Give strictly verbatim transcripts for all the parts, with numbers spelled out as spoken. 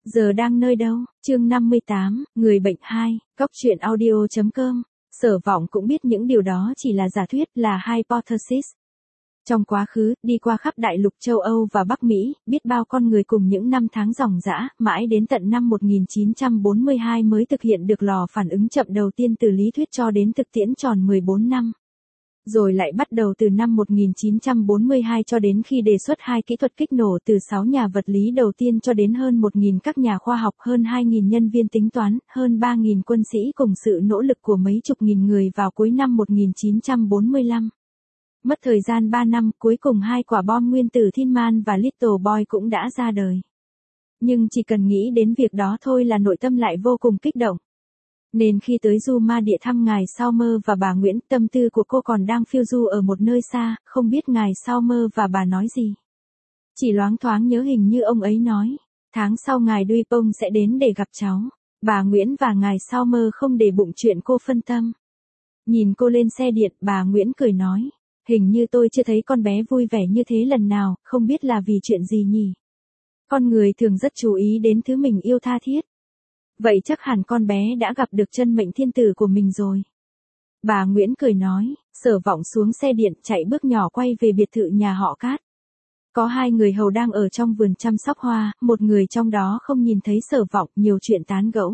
Giờ đang nơi đâu? Chương năm mươi tám, Người bệnh hai, Cóc truyện audio chấm com. Sở Vọng cũng biết những điều đó chỉ là giả thuyết, là hypothesis. Trong quá khứ, đi qua khắp đại lục châu Âu và Bắc Mỹ, biết bao con người cùng những năm tháng ròng rã, mãi đến tận năm một nghìn chín trăm bốn mươi hai mới thực hiện được lò phản ứng chậm đầu tiên từ lý thuyết cho đến thực tiễn tròn mười bốn năm. Rồi lại bắt đầu từ năm một nghìn chín trăm bốn mươi hai cho đến khi đề xuất hai kỹ thuật kích nổ từ sáu nhà vật lý đầu tiên cho đến hơn một nghìn các nhà khoa học, hơn hai nghìn nhân viên tính toán, hơn ba nghìn quân sĩ cùng sự nỗ lực của mấy chục nghìn người vào cuối năm một nghìn chín trăm bốn mươi lăm. Mất thời gian ba năm, cuối cùng hai quả bom nguyên tử Thin Man và Little Boy cũng đã ra đời. Nhưng chỉ cần nghĩ đến việc đó thôi là nội tâm lại vô cùng kích động. Nên khi tới du ma địa thăm ngài Saumer và bà Nguyễn, tâm tư của cô còn đang phiêu du ở một nơi xa, không biết ngài Saumer và bà nói gì. Chỉ loáng thoáng nhớ hình như ông ấy nói, tháng sau ngài Dupont sẽ đến để gặp cháu. Bà Nguyễn và ngài Saumer không để bụng chuyện cô phân tâm. Nhìn cô lên xe điện, bà Nguyễn cười nói, hình như tôi chưa thấy con bé vui vẻ như thế lần nào, không biết là vì chuyện gì nhỉ. Con người thường rất chú ý đến thứ mình yêu tha thiết. Vậy chắc hẳn con bé đã gặp được chân mệnh thiên tử của mình rồi. Bà Nguyễn cười nói, Sở Vọng xuống xe điện, chạy bước nhỏ quay về biệt thự nhà họ Cát. Có hai người hầu đang ở trong vườn chăm sóc hoa, một người trong đó không nhìn thấy Sở Vọng, nhiều chuyện tán gẫu.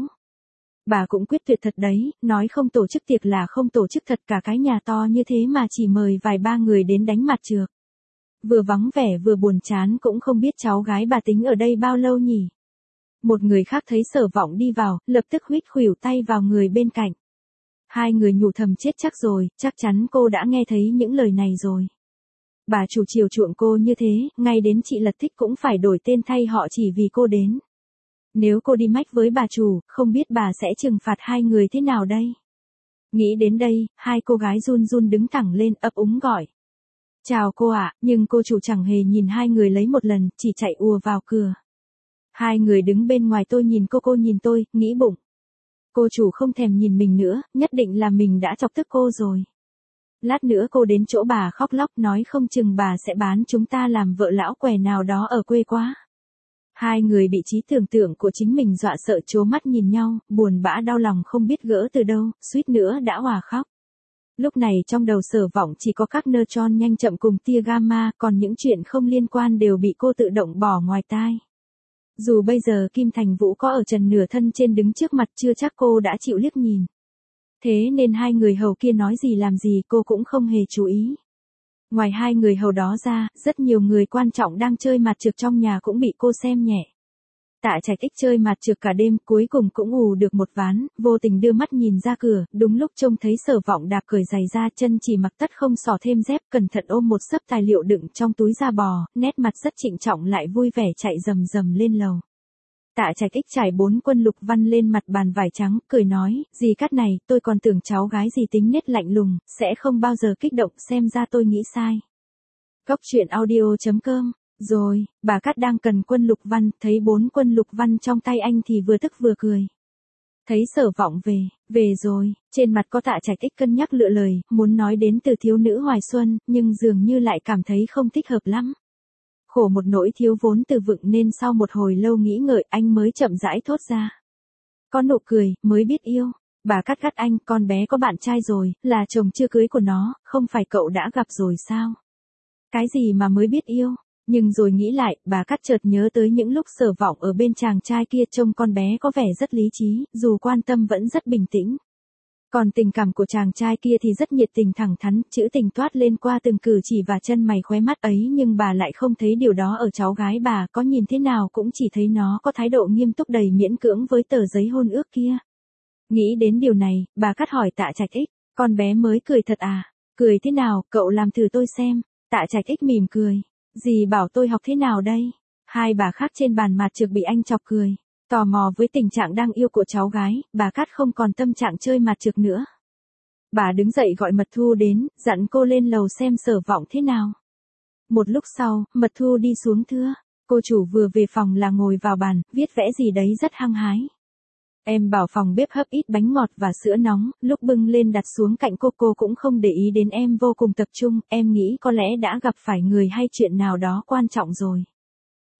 Bà cũng quyết tuyệt thật đấy, nói không tổ chức tiệc là không tổ chức thật, cả cái nhà to như thế mà chỉ mời vài ba người đến đánh mặt trược. Vừa vắng vẻ vừa buồn chán, cũng không biết cháu gái bà tính ở đây bao lâu nhỉ. Một người khác thấy Sở Vọng đi vào, lập tức huýt khuỷu tay vào người bên cạnh. Hai người nhủ thầm chết chắc rồi, chắc chắn cô đã nghe thấy những lời này rồi. Bà chủ chiều chuộng cô như thế, ngay đến chị Lật Thích cũng phải đổi tên thay họ chỉ vì cô đến. Nếu cô đi mách với bà chủ, không biết bà sẽ trừng phạt hai người thế nào đây? Nghĩ đến đây, hai cô gái run run đứng thẳng lên, ấp úng gọi. Chào cô ạ, nhưng cô chủ chẳng hề nhìn hai người lấy một lần, chỉ chạy ùa vào cửa. Hai người đứng bên ngoài, tôi nhìn cô, cô nhìn tôi, nghĩ bụng. Cô chủ không thèm nhìn mình nữa, nhất định là mình đã chọc tức cô rồi. Lát nữa cô đến chỗ bà khóc lóc, nói không chừng bà sẽ bán chúng ta làm vợ lão què nào đó ở quê quá. Hai người bị trí tưởng tượng của chính mình dọa sợ, trố mắt nhìn nhau, buồn bã đau lòng không biết gỡ từ đâu, suýt nữa đã òa khóc. Lúc này trong đầu Sở Vọng chỉ có các neutron nhanh chậm cùng tia gamma, còn những chuyện không liên quan đều bị cô tự động bỏ ngoài tai. Dù bây giờ Kim Thành Vũ có ở trần nửa thân trên đứng trước mặt, chưa chắc cô đã chịu liếc nhìn. Thế nên hai người hầu kia nói gì làm gì cô cũng không hề chú ý. Ngoài hai người hầu đó ra, rất nhiều người quan trọng đang chơi mặt trược trong nhà cũng bị cô xem nhẹ. Tạ Trạch Ích chơi mặt trược cả đêm, cuối cùng cũng ù được một ván, vô tình đưa mắt nhìn ra cửa, đúng lúc trông thấy Sở Vọng đạp cởi giày ra, chân chỉ mặc tất không xỏ thêm dép, cẩn thận ôm một xấp tài liệu đựng trong túi da bò, nét mặt rất trịnh trọng lại vui vẻ chạy rầm rầm lên lầu. Tạ Trạch Ích trải bốn quân lục văn lên mặt bàn vải trắng, cười nói, dì Cát này, tôi còn tưởng cháu gái dì tính nết lạnh lùng, sẽ không bao giờ kích động, xem ra tôi nghĩ sai. Cóc truyện audio chấm com. Rồi, bà Cát đang cần quân lục văn, thấy bốn quân lục văn trong tay anh thì vừa tức vừa cười. Thấy Sở Vọng về, về rồi, trên mặt có Tạ Trạch Ích cân nhắc lựa lời, muốn nói đến từ thiếu nữ Hoài Xuân, nhưng dường như lại cảm thấy không thích hợp lắm. Khổ một nỗi thiếu vốn từ vựng nên sau một hồi lâu nghĩ ngợi anh mới chậm rãi thốt ra. Có nụ cười, mới biết yêu. Bà Cát gắt anh, con bé có bạn trai rồi, là chồng chưa cưới của nó, không phải cậu đã gặp rồi sao? Cái gì mà mới biết yêu? Nhưng rồi nghĩ lại, bà Cát chợt nhớ tới những lúc Sở Vọng ở bên chàng trai kia, trông con bé có vẻ rất lý trí, dù quan tâm vẫn rất bình tĩnh. Còn tình cảm của chàng trai kia thì rất nhiệt tình thẳng thắn, chữ tình toát lên qua từng cử chỉ và chân mày khóe mắt ấy, nhưng bà lại không thấy điều đó ở cháu gái bà, có nhìn thế nào cũng chỉ thấy nó có thái độ nghiêm túc đầy miễn cưỡng với tờ giấy hôn ước kia. Nghĩ đến điều này, bà Cát hỏi Tạ Trạch Ích, con bé mới cười thật à? Cười thế nào, cậu làm thử tôi xem. Tạ Trạch Ích mỉm cười. Dì bảo tôi học thế nào đây? Hai bà khác trên bàn mặt trược bị anh chọc cười. Tò mò với tình trạng đang yêu của cháu gái, bà Cát không còn tâm trạng chơi mặt trược nữa. Bà đứng dậy gọi Mật Thu đến, dặn cô lên lầu xem Sở Vọng thế nào. Một lúc sau, Mật Thu đi xuống thưa. Cô chủ vừa về phòng là ngồi vào bàn, viết vẽ gì đấy rất hăng hái. Em bảo phòng bếp hấp ít bánh ngọt và sữa nóng, lúc bưng lên đặt xuống cạnh cô, cô cũng không để ý đến em, vô cùng tập trung, em nghĩ có lẽ đã gặp phải người hay chuyện nào đó quan trọng rồi.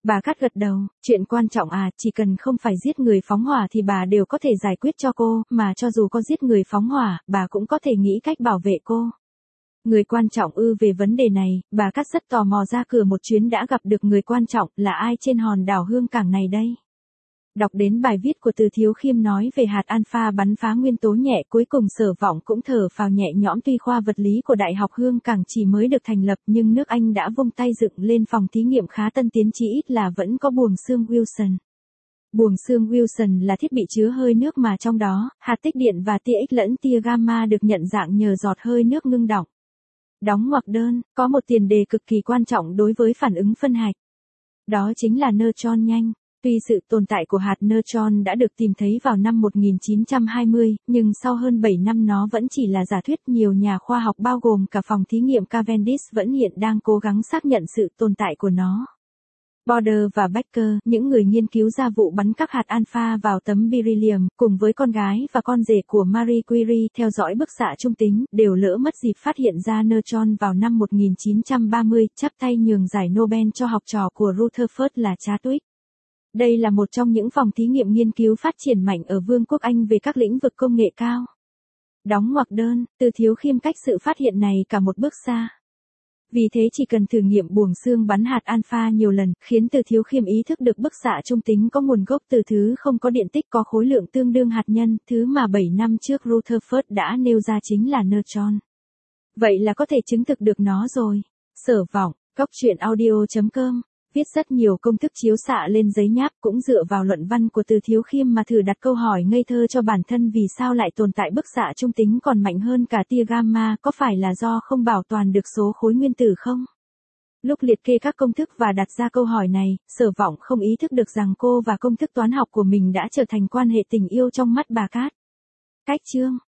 Bà Cát gật đầu, chuyện quan trọng à, chỉ cần không phải giết người phóng hỏa thì bà đều có thể giải quyết cho cô, mà cho dù có giết người phóng hỏa, bà cũng có thể nghĩ cách bảo vệ cô. Người quan trọng ư? Về vấn đề này, bà Cát rất tò mò ra cửa một chuyến đã gặp được người quan trọng, là ai trên hòn đảo Hương Cảng này đây? Đọc đến bài viết của Từ Thiếu Khiêm nói về hạt alpha bắn phá nguyên tố nhẹ, cuối cùng Sở Vọng cũng thở phào nhẹ nhõm. Tuy khoa vật lý của Đại học Hương Cảng chỉ mới được thành lập nhưng nước Anh đã vung tay dựng lên phòng thí nghiệm khá tân tiến, chỉ ít là vẫn có buồng xương Wilson. Buồng xương Wilson là thiết bị chứa hơi nước mà trong đó, hạt tích điện và tia X lẫn tia gamma được nhận dạng nhờ giọt hơi nước ngưng đọng. Đóng ngoặc đơn, có một tiền đề cực kỳ quan trọng đối với phản ứng phân hạch. Đó chính là neutron nhanh. Tuy sự tồn tại của hạt neutron đã được tìm thấy vào năm một nghìn chín trăm hai mươi, nhưng sau hơn bảy năm nó vẫn chỉ là giả thuyết. Nhiều nhà khoa học bao gồm cả phòng thí nghiệm Cavendish vẫn hiện đang cố gắng xác nhận sự tồn tại của nó. Border và Becker, những người nghiên cứu ra vụ bắn các hạt alpha vào tấm beryllium, cùng với con gái và con rể của Marie Curie theo dõi bức xạ trung tính, đều lỡ mất dịp phát hiện ra neutron vào năm một nghìn chín trăm ba mươi, chắp tay nhường giải Nobel cho học trò của Rutherford là Chadwick. Đây là một trong những phòng thí nghiệm nghiên cứu phát triển mạnh ở Vương quốc Anh về các lĩnh vực công nghệ cao. Đóng ngoặc đơn, Từ Thiếu Khiêm cách sự phát hiện này cả một bước xa. Vì thế chỉ cần thử nghiệm buồng xương bắn hạt alpha nhiều lần, khiến Từ Thiếu Khiêm ý thức được bức xạ trung tính có nguồn gốc từ thứ không có điện tích có khối lượng tương đương hạt nhân, thứ mà bảy năm trước Rutherford đã nêu ra chính là neutron. Vậy là có thể chứng thực được nó rồi. Sở Vọng, Cóc Truyện Audio chấm com viết rất nhiều công thức chiếu xạ lên giấy nháp, cũng dựa vào luận văn của Từ Thiếu Khiêm mà thử đặt câu hỏi ngây thơ cho bản thân: vì sao lại tồn tại bức xạ trung tính còn mạnh hơn cả tia gamma, có phải là do không bảo toàn được số khối nguyên tử không? Lúc liệt kê các công thức và đặt ra câu hỏi này, Sở Vọng không ý thức được rằng cô và công thức toán học của mình đã trở thành quan hệ tình yêu trong mắt bà Cát. Cách chương